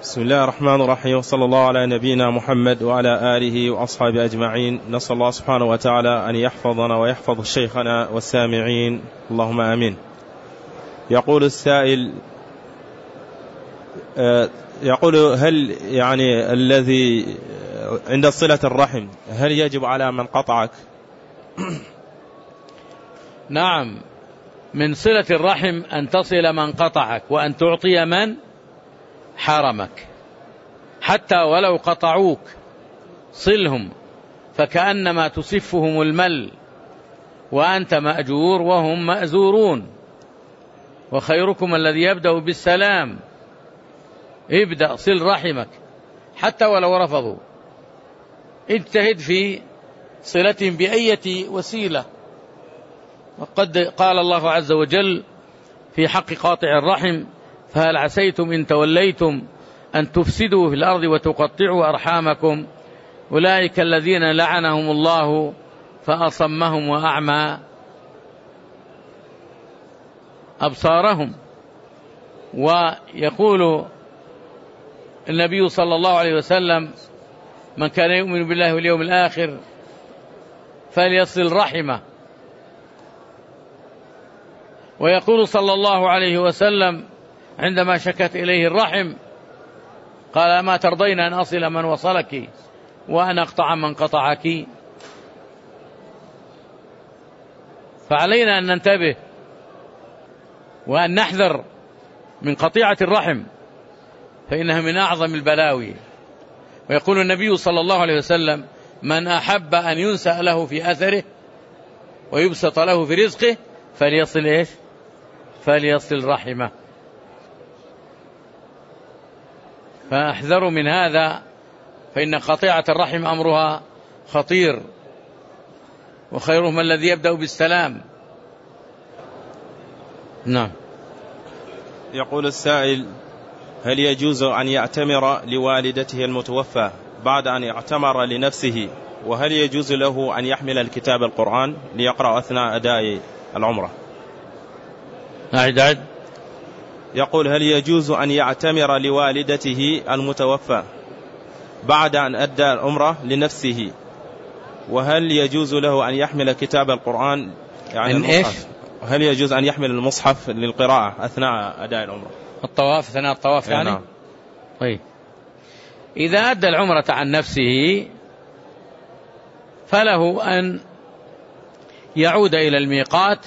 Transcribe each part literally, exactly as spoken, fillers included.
بسم الله الرحمن الرحيم، وصلى الله على نبينا محمد وعلى آله وأصحابه أجمعين. نسأل الله سبحانه وتعالى أن يحفظنا ويحفظ شيخنا والسامعين، اللهم آمين. يقول السائل، يقول هل يعني الذي عند صلة الرحم هل يجب على من قطعك؟ نعم، من صلة الرحم أن تصل من قطعك وأن تعطي من حرمك، حتى ولو قطعوك صلهم، فكأنما تصفهم المل وأنت مأجور وهم مأزورون. وخيركم الذي يبدأ بالسلام. ابدأ صل رحمك حتى ولو رفضوا، اجتهد في صلتهم بأية وسيلة. وقد قال الله عز وجل في حق قاطع الرحم: فهل عسيتم إن توليتم أن تفسدوا في الأرض وتقطعوا أرحامكم أولئك الذين لعنهم الله فأصمهم وأعمى أبصارهم. ويقول النبي صلى الله عليه وسلم: من كان يؤمن بالله واليوم الآخر فليصل رحمه. ويقول صلى الله عليه وسلم عندما شكت إليه الرحم قال: أما ترضين أن أصل من وصلك وأن أقطع من قطعك؟ فعلينا أن ننتبه وأن نحذر من قطيعة الرحم، فإنها من أعظم البلاوي. ويقول النبي صلى الله عليه وسلم: من أحب أن ينسأ له في أثره ويبسط له في رزقه فليصل إيش؟ فليصل رحمه. فاحذروا من هذا، فإن قطيعة الرحم أمرها خطير، وخيرهم الذي يبدأ بالسلام. نعم. يقول السائل: هل يجوز أن يعتمر لوالدته المتوفى بعد أن يعتمر لنفسه؟ وهل يجوز له أن يحمل الكتاب القرآن ليقرأ أثناء أداء العمرة؟ أعد أعد. يقول: هل يجوز أن يعتمر لوالدته المتوفى بعد أن أدى العمرة لنفسه؟ وهل يجوز له أن يحمل كتاب القرآن يعني المصحف؟ هل يجوز أن يحمل المصحف للقراءة أثناء أداء العمرة؟ الطواف، أثناء الطواف يعني؟ نعم. طيب، إذا أدى العمرة عن نفسه فله أن يعود إلى الميقات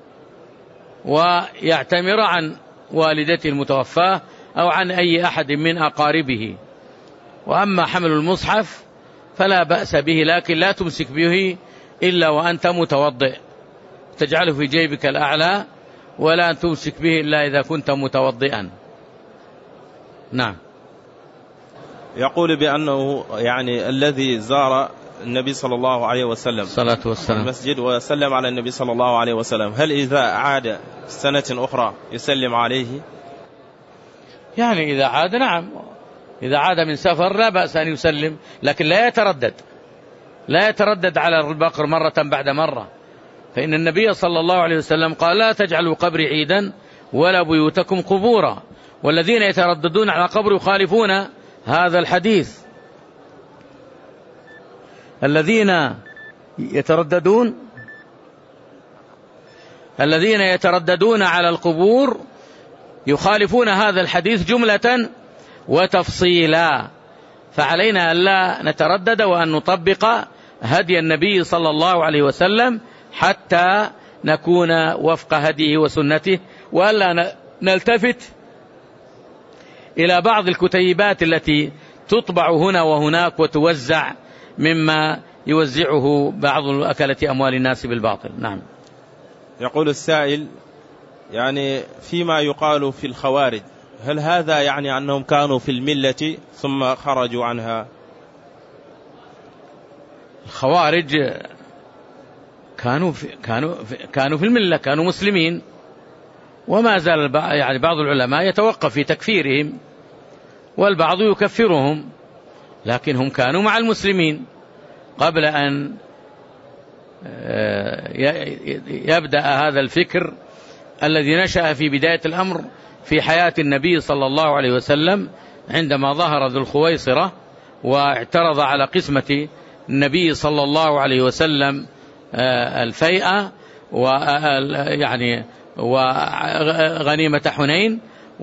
ويعتمر عن والدته المتوفاة أو عن أي أحد من أقاربه. وأما حمل المصحف فلا بأس به، لكن لا تمسك به إلا وأنت متوضئ، تجعله في جيبك الأعلى، ولا تمسك به إلا إذا كنت متوضئا. نعم. يقول بأنه يعني الذي زار النبي صلى الله عليه وسلم صلاة والسلام المسجد وسلم على النبي صلى الله عليه وسلم، هل إذا عاد سنة أخرى يسلم عليه؟ يعني إذا عاد، نعم، إذا عاد من سفر لا بأس أن يسلم، لكن لا يتردد لا يتردد على البقر مرة بعد مرة، فإن النبي صلى الله عليه وسلم قال: لا تجعلوا قبري عيدا ولا بيوتكم قبورا، والذين يترددون على قبر يخالفون هذا الحديث. الذين يترددون الذين يترددون على القبور يخالفون هذا الحديث جملة وتفصيلا، فعلينا ألا نتردد وأن نطبق هدي النبي صلى الله عليه وسلم حتى نكون وفق هديه وسنته، وألا نلتفت إلى بعض الكتيبات التي تطبع هنا وهناك وتوزع مما يوزعه بعض أكلة أموال الناس بالباطل. نعم. يقول السائل: يعني فيما يقال في الخوارج، هل هذا يعني أنهم كانوا في الملة ثم خرجوا عنها؟ الخوارج كانوا في كانوا في كانوا في الملة، كانوا مسلمين، وما زال يعني بعض العلماء يتوقف في تكفيرهم والبعض يكفرهم، لكن هم كانوا مع المسلمين قبل أن يبدأ هذا الفكر الذي نشأ في بداية الأمر في حياة النبي صلى الله عليه وسلم عندما ظهر ذو الخويصرة واعترض على قسمة النبي صلى الله عليه وسلم الفيئة ويعني وغنيمة حنين،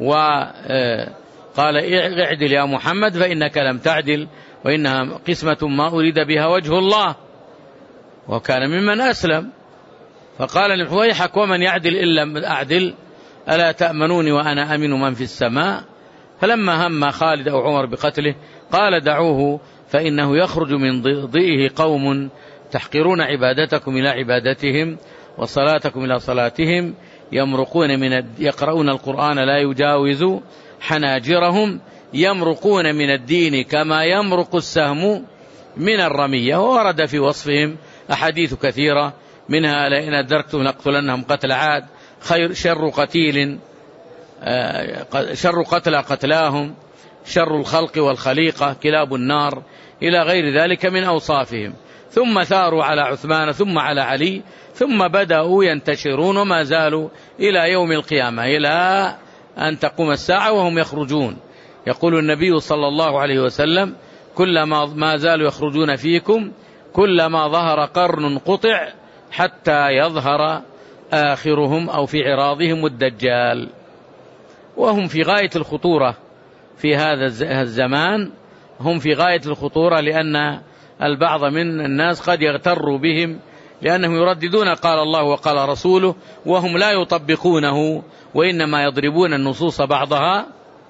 وقال اعدل يا محمد فإنك لم تعدل وإنها قسمة ما أريد بها وجه الله، وكان ممن أسلم. فقال لحويحك ومن يعدل إن لم أعدل ألا تأمنوني وأنا أمن من في السماء. فلما هم خالد أو عمر بقتله قال دعوه فإنه يخرج من ضئه قوم تحقرون عبادتكم إلى عبادتهم وصلاتكم إلى صلاتهم، يمرقون من يقرؤون القرآن لا يجاوز حناجرهم، يمرقون من الدين كما يمرق السهم من الرمية. وورد في وصفهم أحاديث كثيرة، منها لئن أدركتم لأقتلنهم قتل عاد، خير شر قتيل شر قتل قتلاهم، شر الخلق والخليقة كلاب النار، إلى غير ذلك من أوصافهم. ثم ثاروا على عثمان ثم على علي، ثم بدأوا ينتشرون وما زالوا إلى يوم القيامة، إلى أن تقوم الساعة وهم يخرجون. يقول النبي صلى الله عليه وسلم كلما ما زالوا يخرجون فيكم كلما ظهر قرن قطع حتى يظهر آخرهم أو في عراضهم الدجال. وهم في غاية الخطورة في هذا الزمان، هم في غاية الخطورة لأن البعض من الناس قد يغتر بهم لأنهم يرددون قال الله وقال رسوله وهم لا يطبقونه، وإنما يضربون النصوص بعضها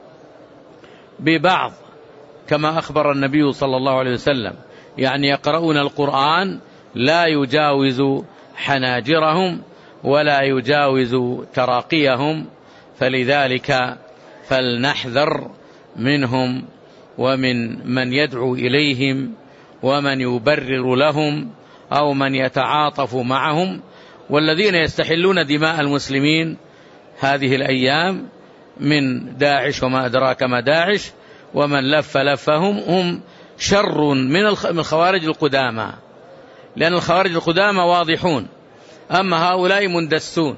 ببعض كما أخبر النبي صلى الله عليه وسلم، يعني يقرؤون القرآن لا يجاوز حناجرهم ولا يجاوز تراقيهم. فلذلك فلنحذر منهم ومن من يدعو إليهم ومن يبرر لهم أو من يتعاطف معهم. والذين يستحلون دماء المسلمين هذه الأيام من داعش وما أدراك ما داعش ومن لف لفهم هم شر من الخوارج القدامى، لأن الخوارج القدامى واضحون، أما هؤلاء مندسون،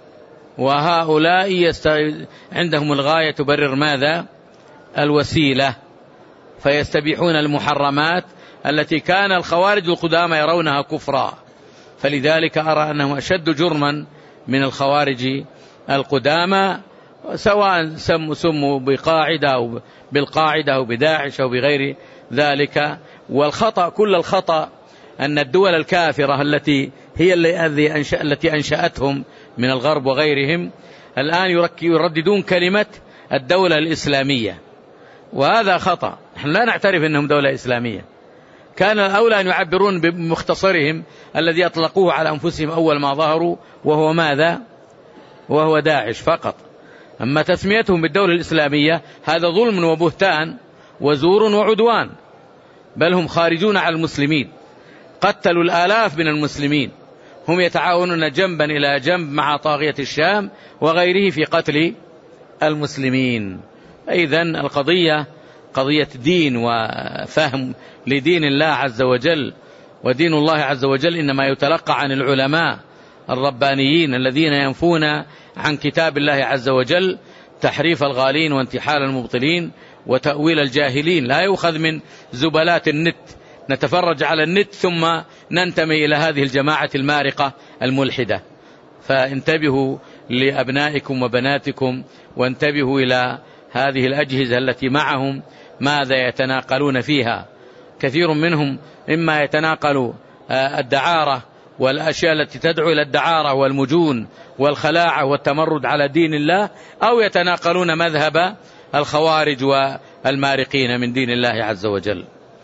وهؤلاء يست... عندهم الغاية تبرر ماذا؟ الوسيلة، فيستبيحون المحرمات التي كان الخوارج القدامى يرونها كفرا. فلذلك أرى أنهم أشد جرما من الخوارج القدامى، سواء سموا بقاعدة أو بالقاعدة أو بداعش أو بغير ذلك. والخطأ كل الخطأ أن الدول الكافرة التي هي التي أنشأتهم من الغرب وغيرهم الآن يرددون كلمة الدولة الإسلامية، وهذا خطأ. نحن لا نعترف أنهم دولة إسلامية، كان الأولى أن يعبرون بمختصرهم الذي أطلقوه على أنفسهم أول ما ظهروا، وهو ماذا؟ وهو داعش فقط. أما تسميتهم بالدولة الإسلامية هذا ظلم وبهتان وزور وعدوان، بل هم خارجون على المسلمين، قتلوا الآلاف من المسلمين، هم يتعاونون جنبا إلى جنب مع طاغية الشام وغيره في قتل المسلمين. إذن القضية قضية دين وفهم لدين الله عز وجل، ودين الله عز وجل إنما يتلقى عن العلماء الربانيين الذين ينفون عن كتاب الله عز وجل تحريف الغالين وانتحال المبطلين وتأويل الجاهلين. لا يؤخذ من زبلات النت نتفرج على النت ثم ننتمي إلى هذه الجماعة المارقة الملحدة. فانتبهوا لأبنائكم وبناتكم، وانتبهوا إلى هذه الأجهزة التي معهم ماذا يتناقلون فيها. كثير منهم إما يتناقلوا الدعارة والأشياء التي تدعو إلى الدعارة والمجون والخلاعة والتمرد على دين الله، أو يتناقلون مذهب الخوارج والمارقين من دين الله عز وجل.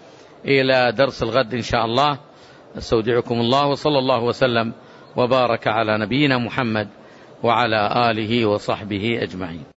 إلى درس الغد إن شاء الله، استودعكم الله، وصلى الله وسلم وبارك على نبينا محمد وعلى آله وصحبه أجمعين.